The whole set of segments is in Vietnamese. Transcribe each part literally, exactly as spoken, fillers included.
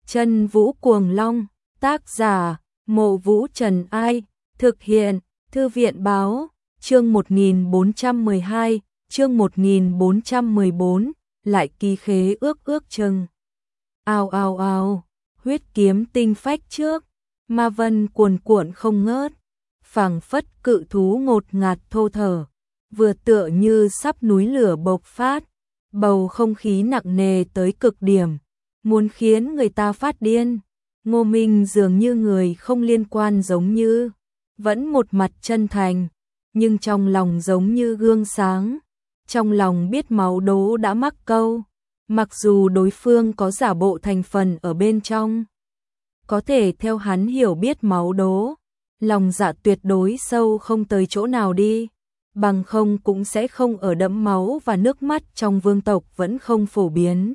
Chân Vũ Cuồng Long, tác giả, Mộ Vũ Trần Ai, thực hiện, Thư viện Báo, chương một nghìn bốn trăm mười hai, chương một nghìn bốn trăm mười bốn, lại ký khế ước ước chừng. Ào ào ào, huyết kiếm tinh phách trước, ma vân cuồn cuộn không ngớt, phảng phất cự thú ngột ngạt thô thở, vừa tựa như sắp núi lửa bộc phát, bầu không khí nặng nề tới cực điểm, muốn khiến người ta phát điên. Ngô Minh dường như người không liên quan giống như, vẫn một mặt chân thành, nhưng trong lòng giống như gương sáng, trong lòng biết máu đố đã mắc câu, mặc dù đối phương có giả bộ thành phần ở bên trong. Có thể theo hắn hiểu biết máu đố, lòng dạ tuyệt đối sâu không tới chỗ nào đi, bằng không cũng sẽ không ở đẫm máu và nước mắt trong vương tộc vẫn không phổ biến.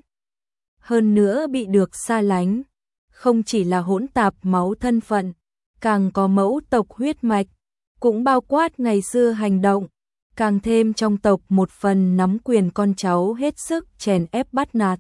Hơn nữa bị được xa lánh, không chỉ là hỗn tạp máu thân phận, càng có mẫu tộc huyết mạch, cũng bao quát ngày xưa hành động, càng thêm trong tộc một phần nắm quyền con cháu hết sức chèn ép bắt nạt.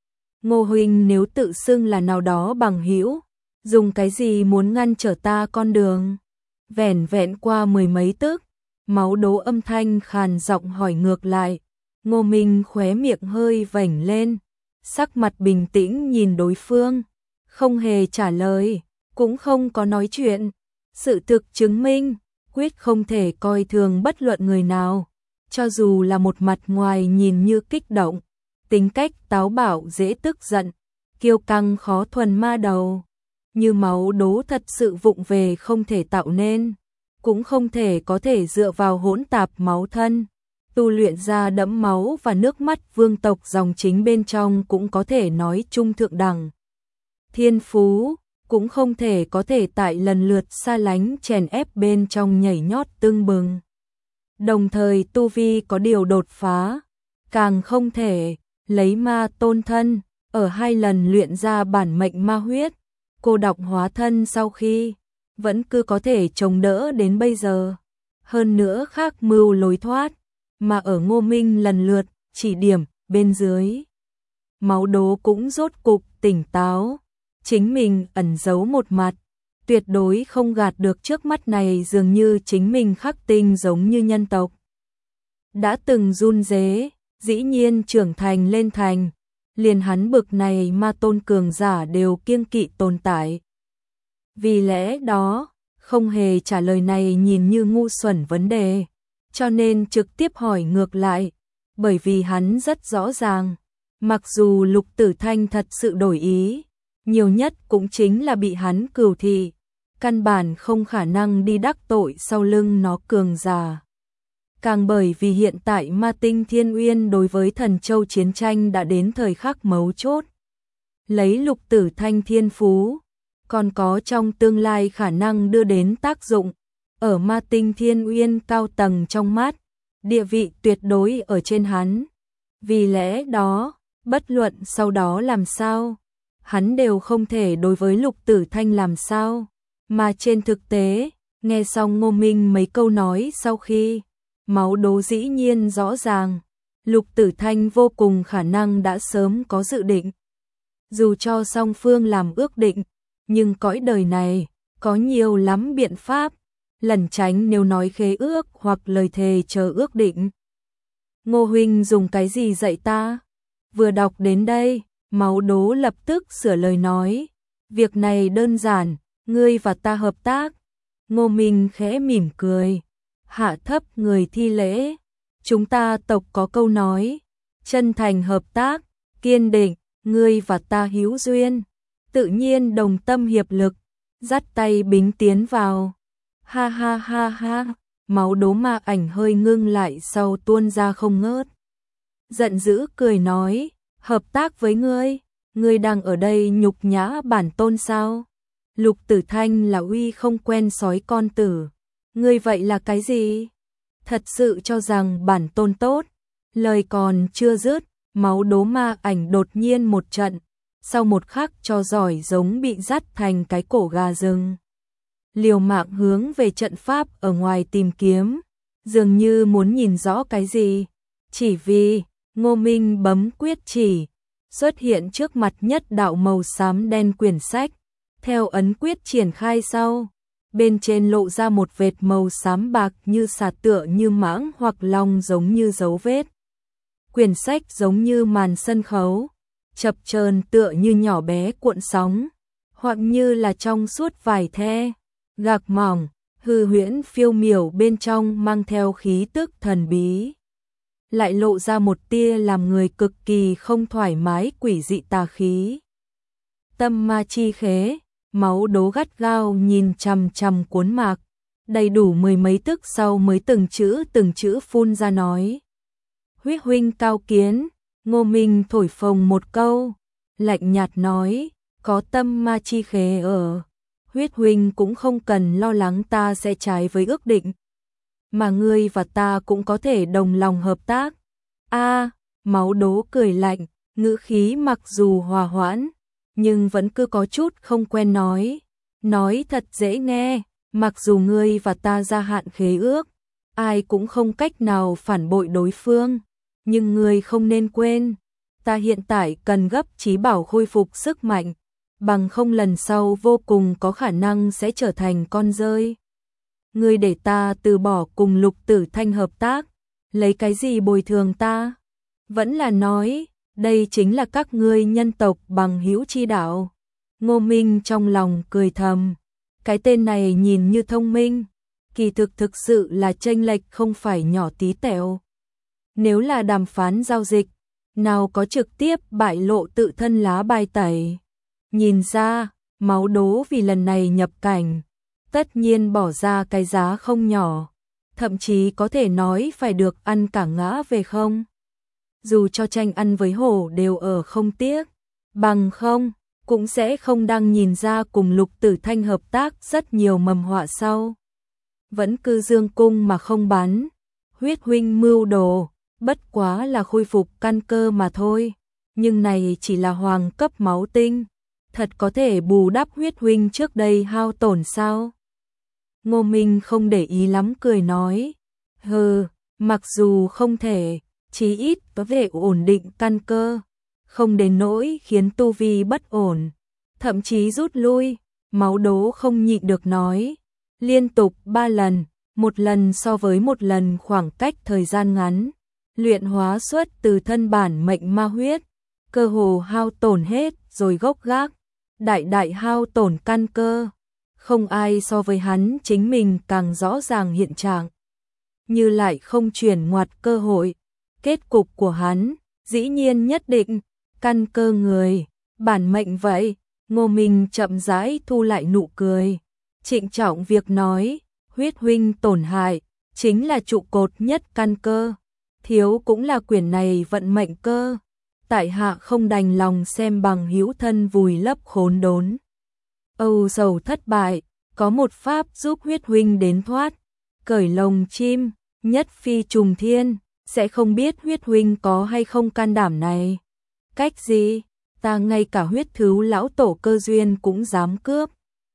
Ngô huynh nếu tự xưng là nào đó bằng hữu, dùng cái gì muốn ngăn trở ta con đường? Vẻn vẹn qua mười mấy tức, máu đố âm thanh khàn giọng hỏi ngược lại. Ngô Minh khóe miệng hơi vểnh lên, sắc mặt bình tĩnh nhìn đối phương, không hề trả lời, cũng không có nói chuyện. Sự thực chứng minh, quyết không thể coi thường bất luận người nào, cho dù là một mặt ngoài nhìn như kích động, tính cách táo bạo dễ tức giận, kiêu căng khó thuần ma đầu, như máu đố thật sự vụng về không thể tạo nên, cũng không thể có thể dựa vào hỗn tạp máu thân, tu luyện ra đẫm máu và nước mắt vương tộc dòng chính bên trong cũng có thể nói chung thượng đẳng. Thiên phú, cũng không thể có thể tại lần lượt xa lánh chèn ép bên trong nhảy nhót tưng bừng. Đồng thời tu vi có điều đột phá, càng không thể lấy ma tôn thân, ở hai lần luyện ra bản mệnh ma huyết, cô độc hóa thân sau khi, vẫn cứ có thể chống đỡ đến bây giờ. Hơn nữa khác mưu lối thoát, mà ở Ngô Minh lần lượt, chỉ điểm, bên dưới. Máu đố cũng rốt cục tỉnh táo, chính mình ẩn giấu một mặt, tuyệt đối không gạt được trước mắt này dường như chính mình khắc tinh giống như nhân tộc. Đã từng run rế, dĩ nhiên trưởng thành lên thành, liền hắn bực này ma tôn cường giả đều kiêng kỵ tồn tại. Vì lẽ đó, không hề trả lời này nhìn như ngu xuẩn vấn đề, cho nên trực tiếp hỏi ngược lại, bởi vì hắn rất rõ ràng, mặc dù Lục Tử Thanh thật sự đổi ý, nhiều nhất cũng chính là bị hắn cừu thị, căn bản không khả năng đi đắc tội sau lưng nó cường giả. Càng bởi vì hiện tại Ma Tinh Thiên Uyên đối với Thần Châu chiến tranh đã đến thời khắc mấu chốt. Lấy Lục Tử Thanh thiên phú, còn có trong tương lai khả năng đưa đến tác dụng, ở Ma Tinh Thiên Uyên cao tầng trong mắt, địa vị tuyệt đối ở trên hắn. Vì lẽ đó, bất luận sau đó làm sao, hắn đều không thể đối với Lục Tử Thanh làm sao. Mà trên thực tế, nghe xong Ngô Minh mấy câu nói sau khi, máu đố dĩ nhiên rõ ràng, Lục Tử Thanh vô cùng khả năng đã sớm có dự định. Dù cho song phương làm ước định, nhưng cõi đời này, có nhiều lắm biện pháp, lẩn tránh nếu nói khế ước hoặc lời thề chờ ước định. Ngô huynh dùng cái gì dạy ta? Vừa đọc đến đây, máu đố lập tức sửa lời nói, việc này đơn giản, ngươi và ta hợp tác. Ngô Minh khẽ mỉm cười, hạ thấp người thi lễ, chúng ta tộc có câu nói, chân thành hợp tác, kiên định, ngươi và ta hữu duyên, tự nhiên đồng tâm hiệp lực, dắt tay bính tiến vào. Ha ha ha ha, máu đố ma ảnh hơi ngưng lại sau tuôn ra không ngớt. Giận dữ cười nói, hợp tác với ngươi, ngươi đang ở đây nhục nhã bản tôn sao? Lục Tử Thanh là uy không quen sói con tử, ngươi vậy là cái gì? Thật sự cho rằng bản tôn tốt? Lời còn chưa dứt, máu đố ma ảnh đột nhiên một trận, sau một khắc cho giỏi giống bị dắt thành cái cổ gà rừng. Liều mạng hướng về trận pháp ở ngoài tìm kiếm, dường như muốn nhìn rõ cái gì, chỉ vì Ngô Minh bấm quyết chỉ, xuất hiện trước mặt nhất đạo màu xám đen quyển sách, theo ấn quyết triển khai sau, bên trên lộ ra một vệt màu xám bạc như sạt tựa như mãng hoặc long giống như dấu vết. Quyển sách giống như màn sân khấu, chập chờn tựa như nhỏ bé cuộn sóng, hoặc như là trong suốt vải the, gạc mỏng, hư huyễn phiêu miểu bên trong mang theo khí tức thần bí. Lại lộ ra một tia làm người cực kỳ không thoải mái quỷ dị tà khí. Tâm ma chi khế, Máu Đố gắt gao nhìn chằm chằm cuốn mạc, đầy đủ mười mấy tức sau mới từng chữ từng chữ phun ra nói. Huyết huynh cao kiến, Ngô Minh thổi phồng một câu, lạnh nhạt nói, có tâm ma chi khế ở, Huyết huynh cũng không cần lo lắng ta sẽ trái với ước định, mà ngươi và ta cũng có thể đồng lòng hợp tác. A, Máu Đố cười lạnh, ngữ khí mặc dù hòa hoãn, nhưng vẫn cứ có chút không quen nói, nói thật dễ nghe, mặc dù ngươi và ta gia hạn khế ước, ai cũng không cách nào phản bội đối phương, nhưng ngươi không nên quên, ta hiện tại cần gấp trí bảo khôi phục sức mạnh, bằng không lần sau vô cùng có khả năng sẽ trở thành con rơi. Ngươi để ta từ bỏ cùng Lục Tử Thanh hợp tác, lấy cái gì bồi thường ta? Vẫn là nói, đây chính là các ngươi nhân tộc bằng hữu chi đạo. Ngô Minh trong lòng cười thầm, cái tên này nhìn như thông minh, kỳ thực thực sự là chênh lệch không phải nhỏ tí tẹo. Nếu là đàm phán giao dịch, nào có trực tiếp bại lộ tự thân lá bài tẩy. Nhìn ra, Máu Đố vì lần này nhập cảnh, tất nhiên bỏ ra cái giá không nhỏ, thậm chí có thể nói phải được ăn cả ngã về không. Dù cho tranh ăn với hổ đều ở không tiếc, bằng không, cũng sẽ không đang nhìn ra cùng Lục Tử Thanh hợp tác rất nhiều mầm họa sau. Vẫn cứ dương cung mà không bắn, Huyết huynh mưu đồ, bất quá là khôi phục căn cơ mà thôi, nhưng này chỉ là hoàng cấp máu tinh, thật có thể bù đắp Huyết huynh trước đây hao tổn sao? Ngô Minh không để ý lắm cười nói, hừ, mặc dù không thể, chí ít có thể ổn định căn cơ, không đến nỗi khiến tu vi bất ổn, thậm chí rút lui. Máu Đố không nhịn được nói, liên tục ba lần, một lần so với một lần khoảng cách thời gian ngắn, luyện hóa xuất từ thân bản mệnh ma huyết, cơ hồ hao tổn hết rồi gốc gác, đại đại hao tổn căn cơ, không ai so với hắn chính mình càng rõ ràng hiện trạng, như lại không chuyển ngoặt cơ hội. Kết cục của hắn, dĩ nhiên nhất định, căn cơ người, bản mệnh vậy. Ngô Minh chậm rãi thu lại nụ cười, trịnh trọng việc nói, Huyết huynh tổn hại, chính là trụ cột nhất căn cơ, thiếu cũng là quyển này vận mệnh cơ, tại hạ không đành lòng xem bằng hữu thân vùi lấp khốn đốn. Âu sầu thất bại, có một pháp giúp Huyết huynh đến thoát, cởi lồng chim, nhất phi trùng thiên. Sẽ không biết Huyết huynh có hay không can đảm này. Cách gì? Ta ngay cả huyết thứ lão tổ cơ duyên cũng dám cướp.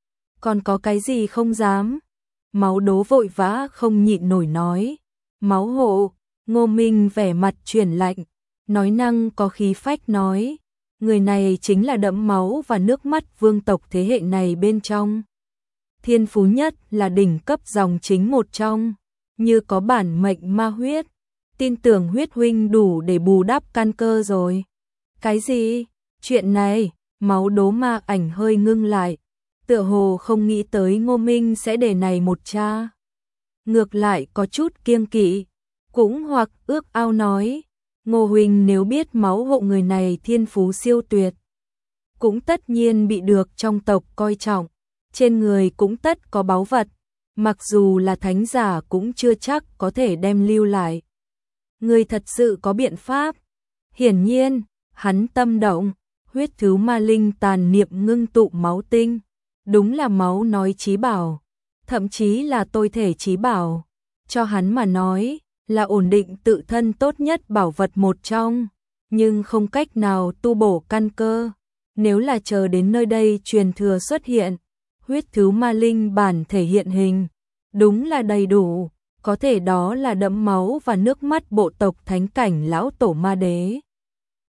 Còn có cái gì không dám? Máu Đố vội vã không nhịn nổi nói. Máu hộ, Ngô Minh vẻ mặt chuyển lạnh, nói năng có khí phách nói. Người này chính là đẫm máu và nước mắt vương tộc thế hệ này bên trong. Thiên phú nhất là đỉnh cấp dòng chính một trong, như có bản mệnh ma huyết. Tin tưởng Huyết huynh đủ để bù đắp căn cơ rồi. Cái gì? Chuyện này, Máu Đố ma ảnh hơi ngưng lại, tựa hồ không nghĩ tới Ngô Minh sẽ để này một cha. Ngược lại có chút kiêng kỵ, cũng hoặc ước ao nói, Ngô huynh nếu biết máu hộ người này thiên phú siêu tuyệt, cũng tất nhiên bị được trong tộc coi trọng, trên người cũng tất có báu vật, mặc dù là thánh giả cũng chưa chắc có thể đem lưu lại. Người thật sự có biện pháp. Hiển nhiên, hắn tâm động, huyết thứ ma linh tàn niệm ngưng tụ máu tinh, đúng là máu nói chí bảo, thậm chí là tôi thể chí bảo, cho hắn mà nói, là ổn định tự thân tốt nhất bảo vật một trong, nhưng không cách nào tu bổ căn cơ. Nếu là chờ đến nơi đây truyền thừa xuất hiện, huyết thứ ma linh bản thể hiện hình, đúng là đầy đủ. Có thể đó là đẫm máu và nước mắt bộ tộc thánh cảnh lão tổ ma đế.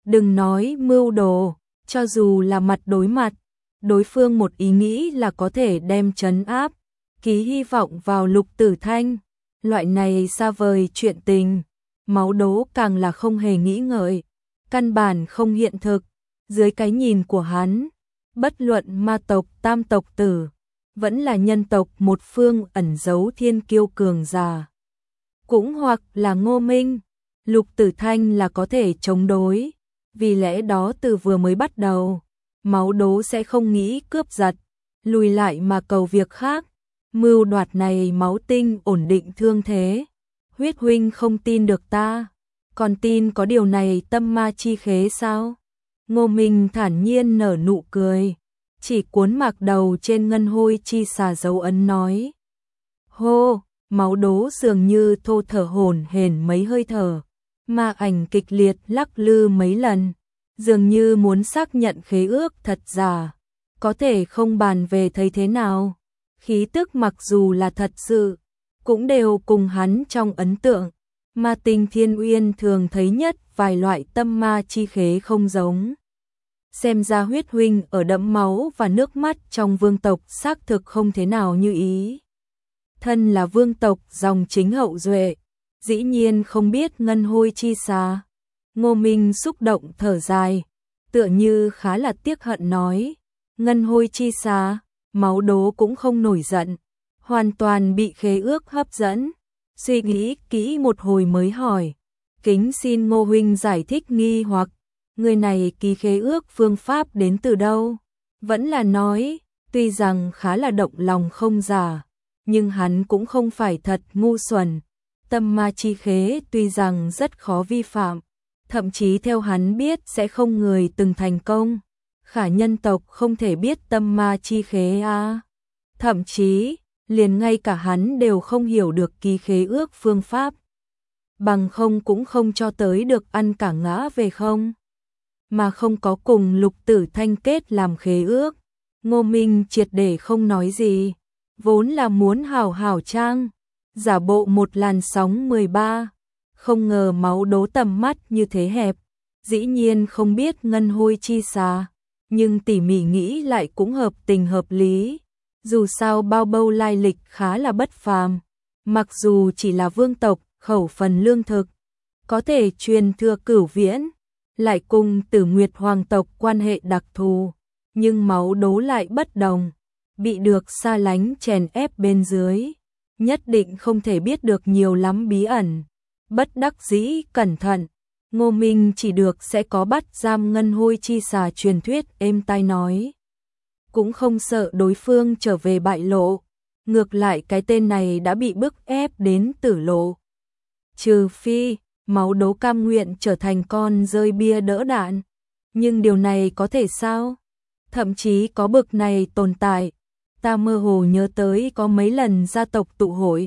Đừng nói mưu đồ, cho dù là mặt đối mặt, đối phương một ý nghĩ là có thể đem trấn áp, ký hy vọng vào Lục Tử Thanh. Loại này xa vời chuyện tình, Máu Đố càng là không hề nghĩ ngợi, căn bản không hiện thực. Dưới cái nhìn của hắn, bất luận ma tộc tam tộc tử, vẫn là nhân tộc một phương ẩn giấu thiên kiêu cường giả, cũng hoặc là Ngô Minh, Lục Tử Thanh là có thể chống đối. Vì lẽ đó từ vừa mới bắt đầu, Máu Đố sẽ không nghĩ cướp giật, lùi lại mà cầu việc khác. Mưu đoạt này Máu Tinh ổn định thương thế. Huyết huynh không tin được ta, còn tin có điều này tâm ma chi khế sao? Ngô Minh thản nhiên nở nụ cười, chỉ cuốn mạc đầu trên ngân hôi chi xà dấu ấn nói. Hô, Máu Đố dường như thô thở hổn hển mấy hơi thở, ma ảnh kịch liệt lắc lư mấy lần, dường như muốn xác nhận khế ước thật giả. Có thể không bàn về thấy thế nào, khí tức mặc dù là thật sự, cũng đều cùng hắn trong ấn tượng. Ma Tinh Thiên Uyên thường thấy nhất vài loại tâm ma chi khế không giống. Xem ra huyết huynh ở đẫm máu và nước mắt trong vương tộc xác thực không thế nào như ý. Thân là vương tộc dòng chính hậu duệ, dĩ nhiên không biết ngân hôi chi xà. Ngô Minh xúc động thở dài, tựa như khá là tiếc hận nói. Ngân hôi chi xà, Máu Đố cũng không nổi giận, hoàn toàn bị khế ước hấp dẫn. Suy nghĩ kỹ một hồi mới hỏi, kính xin Ngô huynh giải thích nghi hoặc, người này ký khế ước phương pháp đến từ đâu? Vẫn là nói, tuy rằng khá là động lòng không giả, nhưng hắn cũng không phải thật ngu xuẩn. Tâm ma chi khế tuy rằng rất khó vi phạm, thậm chí theo hắn biết sẽ không người từng thành công. Khả nhân tộc không thể biết tâm ma chi khế à. Thậm chí, liền ngay cả hắn đều không hiểu được ký khế ước phương pháp. Bằng không cũng không cho tới được ăn cả ngã về không. Mà không có cùng Lục Tử Thanh kết làm khế ước. Ngô Minh triệt để không nói gì, vốn là muốn hào hào trang, giả bộ một làn sóng mười ba. Không ngờ Máu Đố tầm mắt như thế hẹp, dĩ nhiên không biết ngân hôi chi xà, nhưng tỉ mỉ nghĩ lại cũng hợp tình hợp lý. Dù sao bao bâu lai lịch khá là bất phàm, mặc dù chỉ là vương tộc, khẩu phần lương thực, có thể truyền thừa cửu viễn, lại cùng Tử Nguyệt hoàng tộc quan hệ đặc thù, nhưng Máu Đố lại bất đồng, bị được xa lánh chèn ép bên dưới, nhất định không thể biết được nhiều lắm bí ẩn. Bất đắc dĩ cẩn thận, Ngô Minh chỉ được sẽ có bắt giam ngân hôi chi xà truyền thuyết êm tai nói. Cũng không sợ đối phương trở về bại lộ, ngược lại cái tên này đã bị bức ép đến tử lộ. Trừ phi, Máu Đố cam nguyện trở thành con rơi bia đỡ đạn, nhưng điều này có thể sao? Thậm chí có bực này tồn tại, ta mơ hồ nhớ tới có mấy lần gia tộc tụ hội.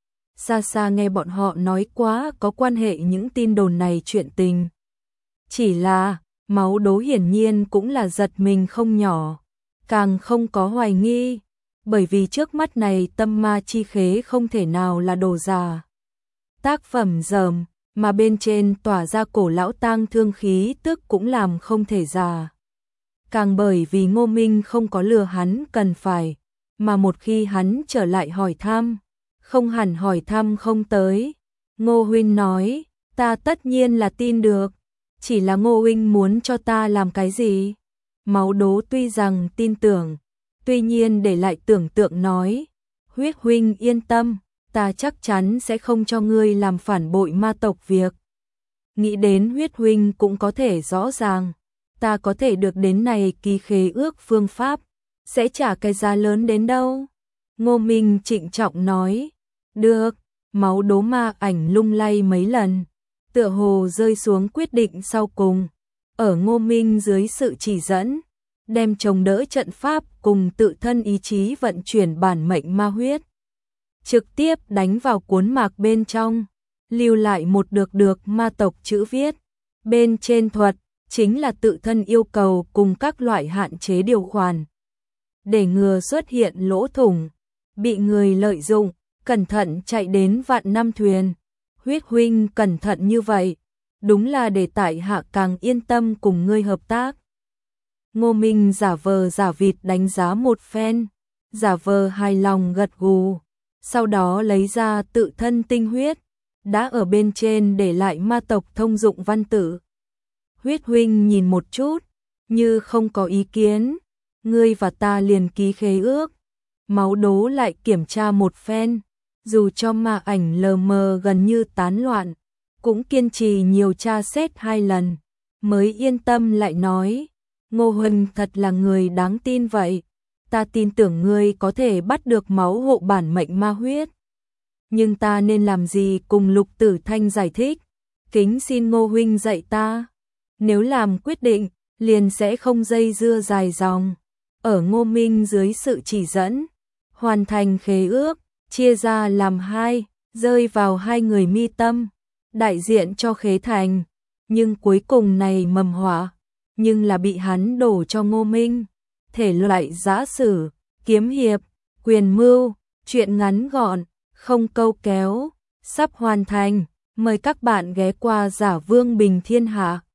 Xa xa nghe bọn họ nói quá có quan hệ những tin đồn này chuyện tình. Chỉ là, Máu Đố hiển nhiên cũng là giật mình không nhỏ, càng không có hoài nghi, bởi vì trước mắt này tâm ma chi khế không thể nào là đồ giả. Tác phẩm dởm, mà bên trên tỏa ra cổ lão tang thương khí tức cũng làm không thể giả. Càng bởi vì Ngô Minh không có lừa hắn cần phải, mà một khi hắn trở lại hỏi thăm, không hẳn hỏi thăm không tới. Ngô huynh nói, ta tất nhiên là tin được, chỉ là Ngô huynh muốn cho ta làm cái gì? Máu Đố tuy rằng tin tưởng, tuy nhiên để lại tưởng tượng nói, huyết huynh yên tâm, ta chắc chắn sẽ không cho ngươi làm phản bội ma tộc việc. Nghĩ đến huyết huynh cũng có thể rõ ràng, ta có thể được đến này ký khế ước phương pháp, sẽ trả cái giá lớn đến đâu? Ngô Minh trịnh trọng nói, được. Máu Đố ma ảnh lung lay mấy lần, tựa hồ rơi xuống quyết định sau cùng. Ở Ngô Minh dưới sự chỉ dẫn, đem chống đỡ trận pháp cùng tự thân ý chí vận chuyển bản mệnh ma huyết, trực tiếp đánh vào cuốn mạc bên trong, lưu lại một được được ma tộc chữ viết. Bên trên thuật, chính là tự thân yêu cầu cùng các loại hạn chế điều khoản, để ngừa xuất hiện lỗ thủng, bị người lợi dụng, cẩn thận chạy đến vạn năm thuyền. Huyết huynh cẩn thận như vậy, đúng là để tại hạ càng yên tâm cùng ngươi hợp tác. Ngô Minh giả vờ giả vịt đánh giá một phen, giả vờ hài lòng gật gù, sau đó lấy ra tự thân tinh huyết, đã ở bên trên để lại ma tộc thông dụng văn tự. Huyết huynh nhìn một chút, như không có ý kiến, ngươi và ta liền ký khế ước. Máu đố lại kiểm tra một phen, dù cho ma ảnh lờ mờ gần như tán loạn, cũng kiên trì nhiều tra xét hai lần, mới yên tâm lại nói, Ngô huynh thật là người đáng tin vậy, ta tin tưởng ngươi có thể bắt được máu hộ bản mệnh ma huyết. Nhưng ta nên làm gì cùng Lục Tử Thanh giải thích, kính xin Ngô huynh dạy ta. Nếu làm quyết định, liền sẽ không dây dưa dài dòng. Ở Ngô Minh dưới sự chỉ dẫn, hoàn thành khế ước, chia ra làm hai, rơi vào hai người mi tâm, đại diện cho khế thành. Nhưng cuối cùng này mầm họa, nhưng là bị hắn đổ cho Ngô Minh. Thể loại giã sử, kiếm hiệp, quyền mưu, chuyện ngắn gọn, không câu kéo, sắp hoàn thành. Mời các bạn ghé qua Giả Vương Bình Thiên Hạ.